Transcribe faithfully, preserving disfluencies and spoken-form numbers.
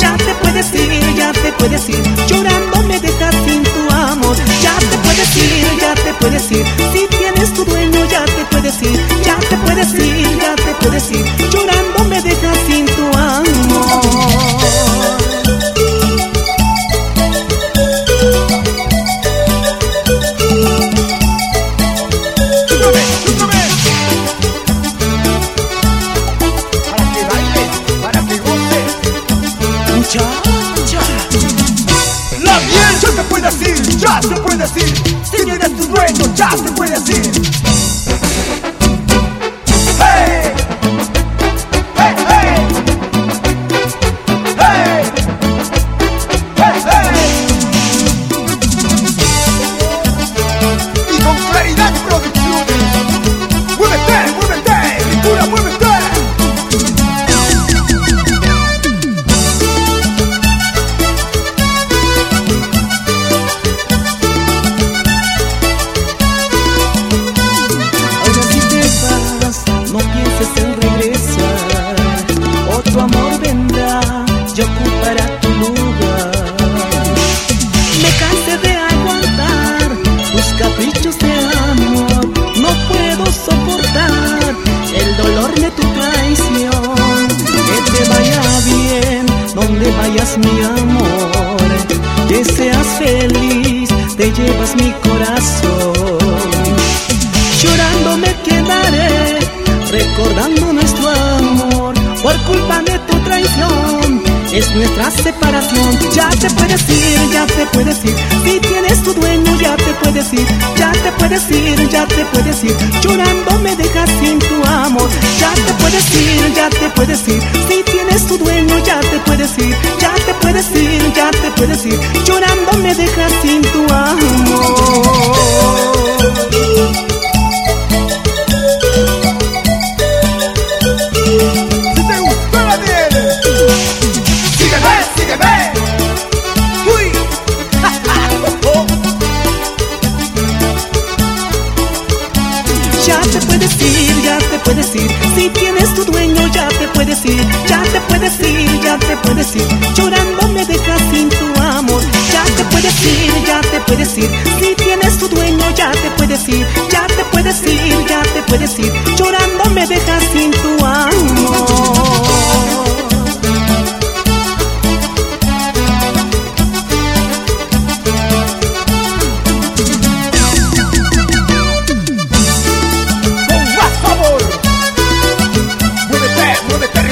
Ya te puedes ir, ya te puedes ir, llorando me dejas sin tu amor. Ya te puedes ir, ya te puedes ir, si tienes tu dueño ya te puedes ir. Ya te puedes ir, ya te puedes ir, llorando me dejas sin tu amor. La miel ya te puede decir, ya te puede decir, si tienes tu dueño ya te puede decir. Hey, hey, hey, hey, hey, hey. Y con Claridad Producciones, muévete, muévete, figura, muévete. Y ocupará tu lugar. Me cansé de aguantar tus caprichos de amor. No puedo soportar el dolor de tu traición. Que te vaya bien donde vayas mi amor. Que seas feliz, te llevas mi corazón. Llorando me quedaré, recordando nuestro amor. Por culpa de tu traición es nuestra separación. Ya te puedes ir, ya te puedes ir, si tienes tu dueño ya te puedes ir. Ya te puedes ir, ya te puedes ir, llorando me dejas sin tu amor. Ya te puedes ir, ya te puedes ir, si tienes tu dueño ya te puedes ir. Ya te puedes ir, ya te puedes ir, llorando me dejas sin tu amor. Ya te puedes ir, ya te puedes ir, si tienes tu dueño ya te puedes ir. Ya te puedes ir, ya te puedes ir, llorando me dejas sin tu amor. Ya te puedes ir, ya te puedes ir, si tienes tu dueño ya te puedes ir. Ya te puedes ir, ya te puedes ir, llorando me dejas sin tu amor. Muévete,